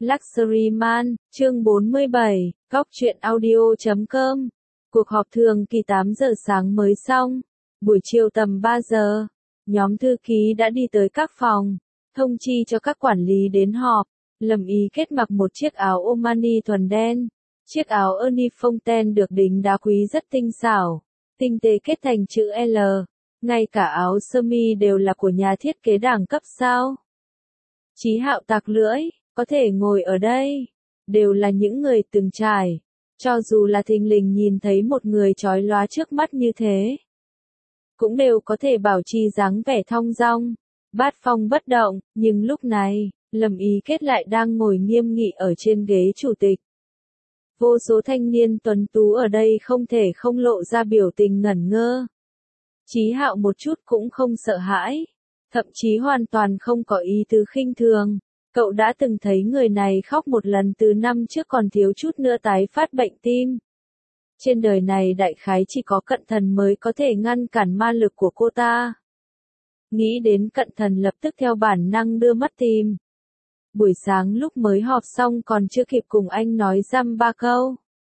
Luxury Man, chương 47, góc truyện audio.com. Cuộc họp thường kỳ 8 giờ sáng mới xong. Buổi chiều tầm 3 giờ, nhóm thư ký đã đi tới các phòng, thông chi cho các quản lý đến họp. Lâm Ý Kết mặc một chiếc áo Omani thuần đen. Chiếc áo Ernie Fontaine được đính đá quý rất tinh xảo, tinh tế kết thành chữ L. Ngay cả áo sơ mi đều là của nhà thiết kế đẳng cấp sao. Chí Hạo tặc lưỡi, có thể ngồi ở đây, đều là những người từng trải. Cho dù là thình lình nhìn thấy một người chói lóa trước mắt như thế, cũng đều có thể bảo trì dáng vẻ thong dong, bát phong bất động, nhưng lúc này, Lâm Ý Kết lại đang ngồi nghiêm nghị ở trên ghế chủ tịch. Vô số thanh niên tuấn tú ở đây không thể không lộ ra biểu tình ngẩn ngơ. Chí Hạo một chút cũng không sợ hãi, thậm chí hoàn toàn không có ý tứ khinh thường. Cậu đã từng thấy người này khóc một lần từ năm trước còn thiếu chút nữa tái phát bệnh tim. Trên đời này đại khái chỉ có Cận Thần mới có thể ngăn cản ma lực của cô ta. Nghĩ đến Cận Thần lập tức theo bản năng đưa mắt tìm. Buổi sáng lúc mới họp xong còn chưa kịp cùng anh nói dăm ba câu.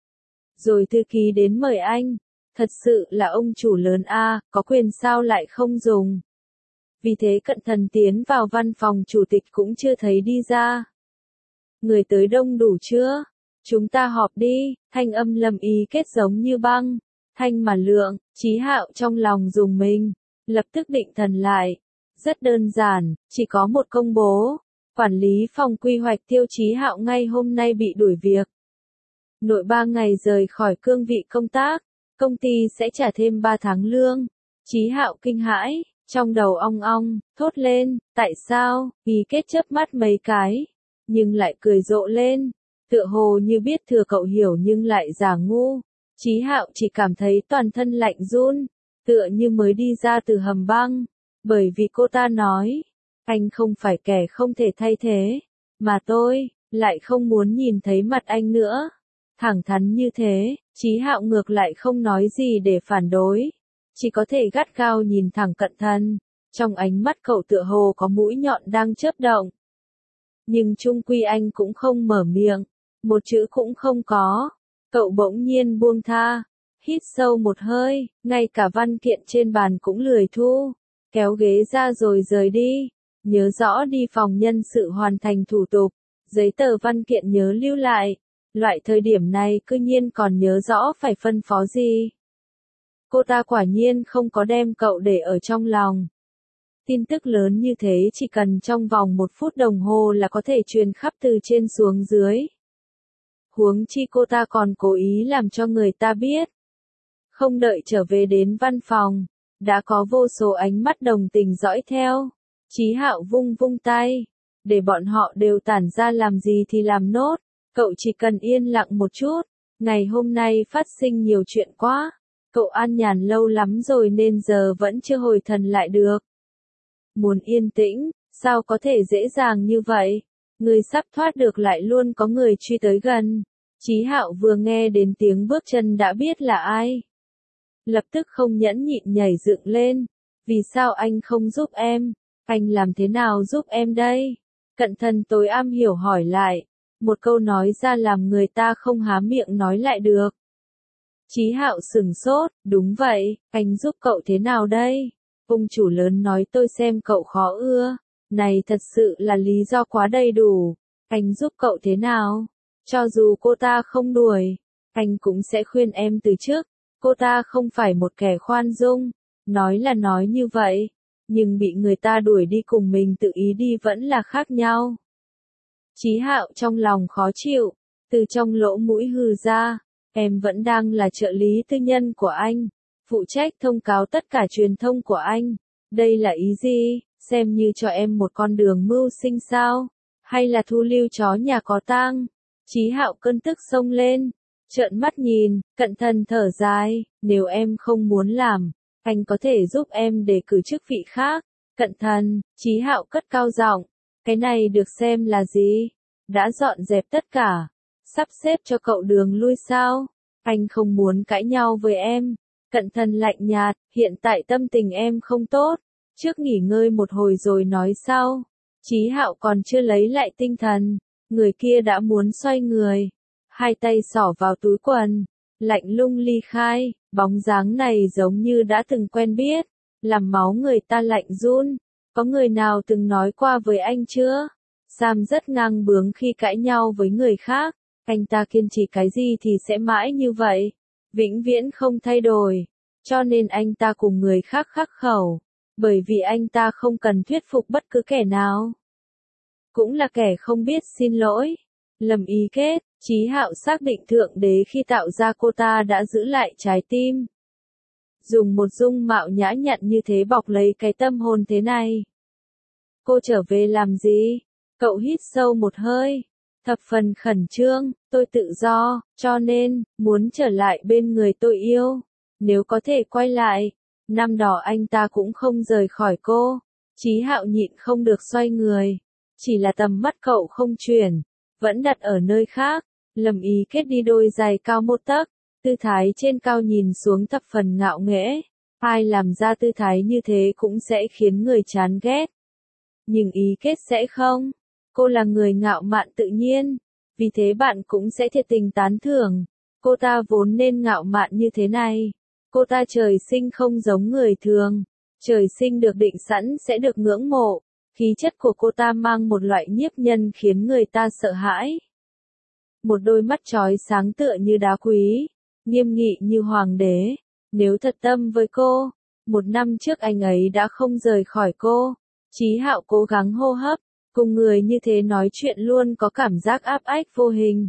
Rồi thư ký đến mời anh. Thật sự là ông chủ lớn a, có quyền sao lại không dùng. Vì thế Cận Thần tiến vào văn phòng chủ tịch cũng chưa thấy đi ra. Người tới đông đủ chưa? Chúng ta họp đi, thanh âm Lâm Ý Kết giống như băng, thanh mà lượng. Chí Hạo trong lòng dùng mình, lập tức định thần lại. Rất đơn giản, chỉ có một công bố. Quản lý phòng quy hoạch Tiêu Chí Hạo ngay hôm nay bị đuổi việc. Nội 3 ngày rời khỏi cương vị công tác, công ty sẽ trả thêm 3 tháng lương. Chí Hạo kinh hãi, trong đầu ong ong, thốt lên, tại sao? Ý Kết chớp mắt mấy cái, nhưng lại cười rộ lên, tựa hồ như biết thừa cậu hiểu nhưng lại giả ngu. Chí Hạo chỉ cảm thấy toàn thân lạnh run, tựa như mới đi ra từ hầm băng, bởi vì cô ta nói, anh không phải kẻ không thể thay thế, mà tôi lại không muốn nhìn thấy mặt anh nữa. Thẳng thắn như thế, Chí Hạo ngược lại không nói gì để phản đối, chỉ có thể gắt gao nhìn thẳng Cận Thần, trong ánh mắt cậu tựa hồ có mũi nhọn đang chớp động. Nhưng chung quy anh cũng không mở miệng, một chữ cũng không có. Cậu bỗng nhiên buông tha, hít sâu một hơi, ngay cả văn kiện trên bàn cũng lười thu, kéo ghế ra rồi rời đi. Nhớ rõ đi phòng nhân sự hoàn thành thủ tục, giấy tờ văn kiện nhớ lưu lại. Loại thời điểm này cư nhiên còn nhớ rõ phải phân phó gì. Cô ta quả nhiên không có đem cậu để ở trong lòng. Tin tức lớn như thế chỉ cần trong vòng 1 phút đồng hồ là có thể truyền khắp từ trên xuống dưới. Huống chi cô ta còn cố ý làm cho người ta biết. Không đợi trở về đến văn phòng, đã có vô số ánh mắt đồng tình dõi theo. Chí Hạo vung vung tay, để bọn họ đều tản ra làm gì thì làm nốt, cậu chỉ cần yên lặng một chút. Ngày hôm nay phát sinh nhiều chuyện quá, cậu an nhàn lâu lắm rồi nên giờ vẫn chưa hồi thần lại được. Muốn yên tĩnh, sao có thể dễ dàng như vậy? Người sắp thoát được lại luôn có người truy tới gần. Chí Hạo vừa nghe đến tiếng bước chân đã biết là ai. Lập tức không nhẫn nhịn nhảy dựng lên. Vì sao anh không giúp em? Anh làm thế nào giúp em đây? Cận Thần tối am hiểu hỏi lại. Một câu nói ra làm người ta không há miệng nói lại được. Chí Hạo sửng sốt, đúng vậy, anh giúp cậu thế nào đây? Ông chủ lớn nói tôi xem cậu khó ưa. Này thật sự là lý do quá đầy đủ. Anh giúp cậu thế nào? Cho dù cô ta không đuổi, anh cũng sẽ khuyên em từ trước. Cô ta không phải một kẻ khoan dung. Nói là nói như vậy, nhưng bị người ta đuổi đi cùng mình tự ý đi vẫn là khác nhau. Chí Hạo trong lòng khó chịu, từ trong lỗ mũi hừ ra, em vẫn đang là trợ lý tư nhân của anh, phụ trách thông cáo tất cả truyền thông của anh. Đây là ý gì? Xem như cho em một con đường mưu sinh sao? Hay là thu lưu chó nhà có tang? Chí Hạo cơn tức xông lên, trợn mắt nhìn. Cận Thần thở dài, nếu em không muốn làm, anh có thể giúp em đề cử chức vị khác. Cận Thần, Chí Hạo cất cao giọng, cái này được xem là gì? Đã dọn dẹp tất cả, sắp xếp cho cậu đường lui sao? Anh không muốn cãi nhau với em. Cận Thần lạnh nhạt, hiện tại tâm tình em không tốt, trước nghỉ ngơi một hồi rồi nói sau. Chí Hạo còn chưa lấy lại tinh thần, Người kia đã muốn xoay người, hai tay xỏ vào túi quần, lạnh lùng ly khai, bóng dáng này giống như đã từng quen biết, làm máu người ta lạnh run. Có người nào từng nói qua với anh chưa? Sam rất ngang bướng khi cãi nhau với người khác, anh ta kiên trì cái gì thì sẽ mãi như vậy, vĩnh viễn không thay đổi. Cho nên anh ta cùng người khác khắc khẩu, bởi vì anh ta không cần thuyết phục bất cứ kẻ nào. Cũng là kẻ không biết xin lỗi. Lâm Ý Kết, Chí Hạo xác định Thượng Đế khi tạo ra cô ta đã giữ lại trái tim. Dùng một dung mạo nhã nhặn như thế bọc lấy cái tâm hồn thế này. Cô trở về làm gì? Cậu hít sâu một hơi. Thập phần khẩn trương, tôi tự do, cho nên, muốn trở lại bên người tôi yêu. Nếu có thể quay lại, năm đó anh ta cũng không rời khỏi cô. Chí Hạo nhịn không được xoay người. Chỉ là tầm mắt cậu không chuyển, vẫn đặt ở nơi khác. Lâm Ý Kết đi đôi giày cao 1 tấc, tư thái trên cao nhìn xuống thập phần ngạo nghễ. Ai làm ra tư thái như thế cũng sẽ khiến người chán ghét. Nhưng Ý Kết sẽ không. Cô là người ngạo mạn tự nhiên, vì thế bạn cũng sẽ thiệt tình tán thưởng. Cô ta vốn nên ngạo mạn như thế này. Cô ta trời sinh không giống người thường. Trời sinh được định sẵn sẽ được ngưỡng mộ. Khí chất của cô ta mang một loại nhiếp nhân khiến người ta sợ hãi. Một đôi mắt chói sáng tựa như đá quý, nghiêm nghị như hoàng đế. Nếu thật tâm với cô, 1 năm trước anh ấy đã không rời khỏi cô. Chí Hạo cố gắng hô hấp, cùng người như thế nói chuyện luôn có cảm giác áp ách vô hình.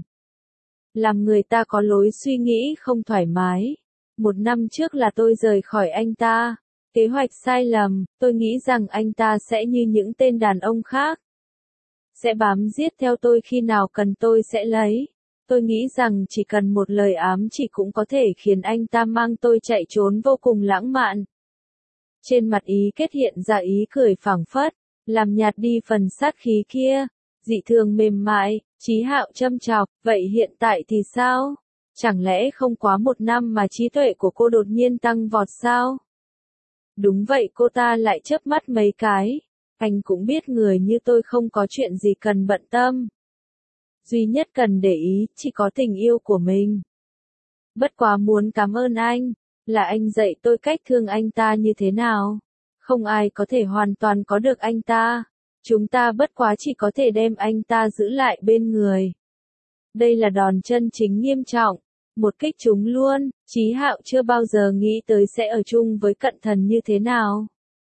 Làm người ta có lối suy nghĩ không thoải mái. 1 năm trước là tôi rời khỏi anh ta. Kế hoạch sai lầm, tôi nghĩ rằng anh ta sẽ như những tên đàn ông khác. Sẽ bám giết theo tôi khi nào cần tôi sẽ lấy. Tôi nghĩ rằng chỉ cần một lời ám chỉ cũng có thể khiến anh ta mang tôi chạy trốn vô cùng lãng mạn. Trên mặt Ý Kết hiện ra ý cười phảng phất, làm nhạt đi phần sát khí kia, dị thường mềm mại. Chí Hạo châm chọc, vậy hiện tại thì sao? Chẳng lẽ không quá 1 năm mà trí tuệ của cô đột nhiên tăng vọt sao? Đúng vậy, cô ta lại chớp mắt mấy cái. Anh cũng biết người như tôi không có chuyện gì cần bận tâm. Duy nhất cần để ý chỉ có tình yêu của mình. Bất quá muốn cảm ơn anh, là anh dạy tôi cách thương anh ta như thế nào. Không ai có thể hoàn toàn có được anh ta. Chúng ta bất quá chỉ có thể đem anh ta giữ lại bên người. Đây là đòn chân chính nghiêm trọng. Một kích trúng luôn. Chí Hạo chưa bao giờ nghĩ tới sẽ ở chung với Cận Thần như thế nào.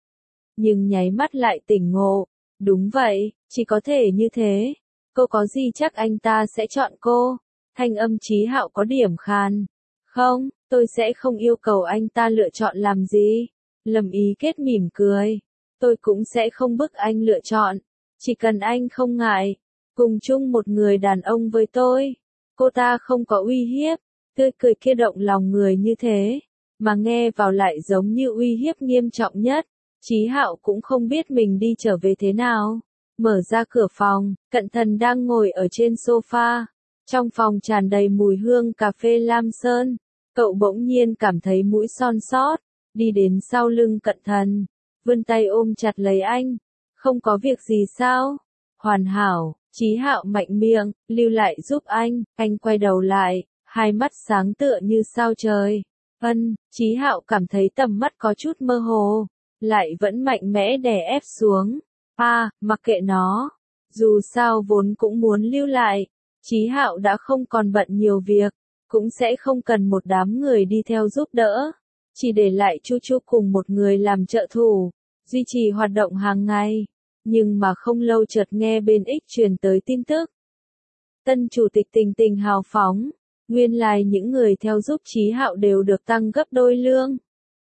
Nhưng nháy mắt lại tỉnh ngộ. Đúng vậy, chỉ có thể như thế. Cô có gì chắc anh ta sẽ chọn cô? Thanh âm Chí Hạo có điểm khàn. Không, tôi sẽ không yêu cầu anh ta lựa chọn làm gì. Lâm Ý Kết mỉm cười. Tôi cũng sẽ không bức anh lựa chọn. Chỉ cần anh không ngại. Cùng chung một người đàn ông với tôi. Cô ta không có uy hiếp. Tươi cười kia động lòng người như thế. Mà nghe vào lại giống như uy hiếp nghiêm trọng nhất. Chí Hạo cũng không biết mình đi trở về thế nào. Mở ra cửa phòng, Cận Thần đang ngồi ở trên sofa. Trong phòng tràn đầy mùi hương cà phê lam sơn. Cậu bỗng nhiên cảm thấy mũi son sót. Đi đến sau lưng Cận Thần. Vươn tay ôm chặt lấy anh. Không có việc gì sao? Hoàn hảo. Chí Hạo mạnh miệng, lưu lại giúp anh quay đầu lại, hai mắt sáng tựa như sao trời. Chí Hạo cảm thấy tầm mắt có chút mơ hồ, lại vẫn mạnh mẽ đè ép xuống. Mặc kệ nó. Dù sao vốn cũng muốn lưu lại. Chí Hạo đã không còn bận nhiều việc, cũng sẽ không cần một đám người đi theo giúp đỡ. Chỉ để lại Chu Chu cùng một người làm trợ thủ, duy trì hoạt động hàng ngày. Nhưng mà không lâu chợt nghe bên X truyền tới tin tức. Tân chủ tịch Tình Tình hào phóng, nguyên lai những người theo giúp Chí Hạo đều được tăng gấp đôi lương.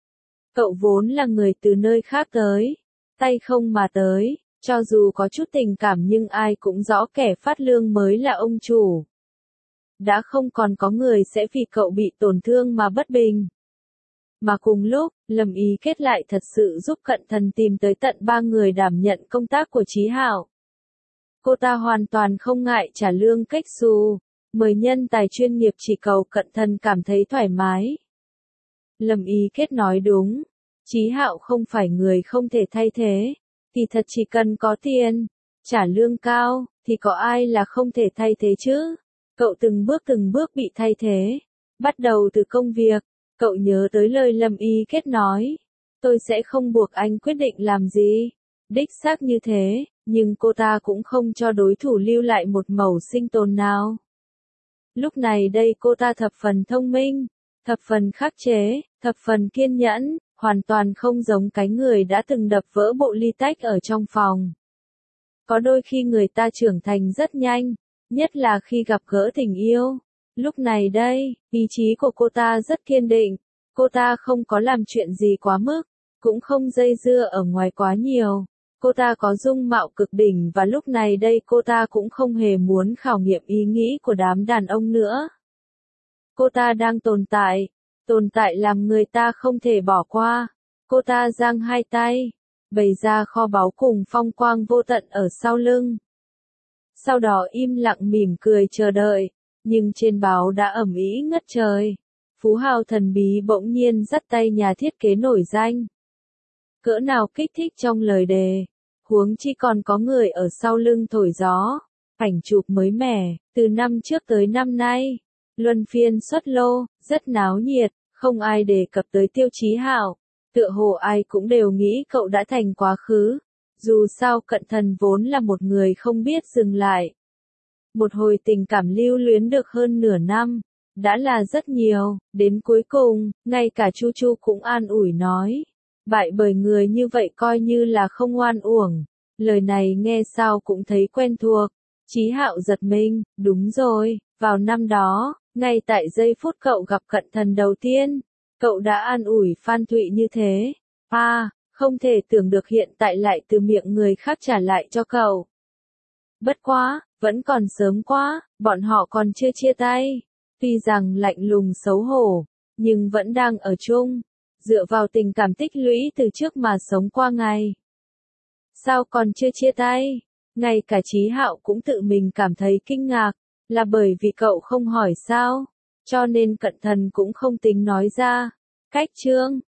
Cậu vốn là người từ nơi khác tới, tay không mà tới, cho dù có chút tình cảm nhưng ai cũng rõ kẻ phát lương mới là ông chủ. Đã không còn có người sẽ vì cậu bị tổn thương mà bất bình. Mà cùng lúc, Lâm Ý Kết lại thật sự giúp Cận Thần tìm tới tận 3 người đảm nhận công tác của Chí Hạo. Cô ta hoàn toàn không ngại trả lương cách xù, mời nhân tài chuyên nghiệp chỉ cầu Cận Thần cảm thấy thoải mái. Lâm Ý Kết nói đúng, Chí Hạo không phải người không thể thay thế, thì thật chỉ cần có tiền, trả lương cao, thì có ai là không thể thay thế chứ? Cậu từng bước bị thay thế. Bắt đầu từ công việc, cậu nhớ tới lời Lâm Y Kết nói. Tôi sẽ không buộc anh quyết định làm gì. Đích xác như thế, nhưng cô ta cũng không cho đối thủ lưu lại một mẩu sinh tồn nào. Lúc này đây cô ta thập phần thông minh, thập phần khắc chế, thập phần kiên nhẫn, hoàn toàn không giống cái người đã từng đập vỡ bộ ly tách ở trong phòng. Có đôi khi người ta trưởng thành rất nhanh, nhất là khi gặp gỡ tình yêu. Lúc này đây, ý chí của cô ta rất kiên định, cô ta không có làm chuyện gì quá mức, cũng không dây dưa ở ngoài quá nhiều. Cô ta có dung mạo cực đỉnh và lúc này đây cô ta cũng không hề muốn khảo nghiệm ý nghĩ của đám đàn ông nữa. Cô ta đang tồn tại làm người ta không thể bỏ qua. Cô ta giang hai tay, bày ra kho báu cùng phong quang vô tận ở sau lưng. Sau đó im lặng mỉm cười chờ đợi, nhưng trên báo đã ầm ĩ ngất trời. Phú hào thần bí bỗng nhiên dắt tay nhà thiết kế nổi danh. Cỡ nào kích thích trong lời đề, huống chi còn có người ở sau lưng thổi gió. Ảnh chụp mới mẻ, từ năm trước tới năm nay, luân phiên xuất lô, rất náo nhiệt, không ai đề cập tới Tiêu Chí Hạo. Tựa hồ ai cũng đều nghĩ cậu đã thành quá khứ. Dù sao Cận Thần vốn là một người không biết dừng lại. Một hồi tình cảm lưu luyến được hơn nửa năm, đã là rất nhiều, đến cuối cùng, ngay cả Chu Chu cũng an ủi nói. Bại bởi người như vậy coi như là không oan uổng. Lời này nghe sao cũng thấy quen thuộc. Chí Hạo giật mình, đúng rồi, vào năm đó, ngay tại giây phút cậu gặp Cận Thần đầu tiên, cậu đã an ủi Phan Thụy như thế. Không thể tưởng được hiện tại lại từ miệng người khác trả lại cho cậu. Bất quá, vẫn còn sớm quá, bọn họ còn chưa chia tay. Tuy rằng lạnh lùng xấu hổ, nhưng vẫn đang ở chung, dựa vào tình cảm tích lũy từ trước mà sống qua ngày. Sao còn chưa chia tay? Ngay cả Chí Hạo cũng tự mình cảm thấy kinh ngạc, là bởi vì cậu không hỏi sao, cho nên Cận Thần cũng không tính nói ra. Cách chương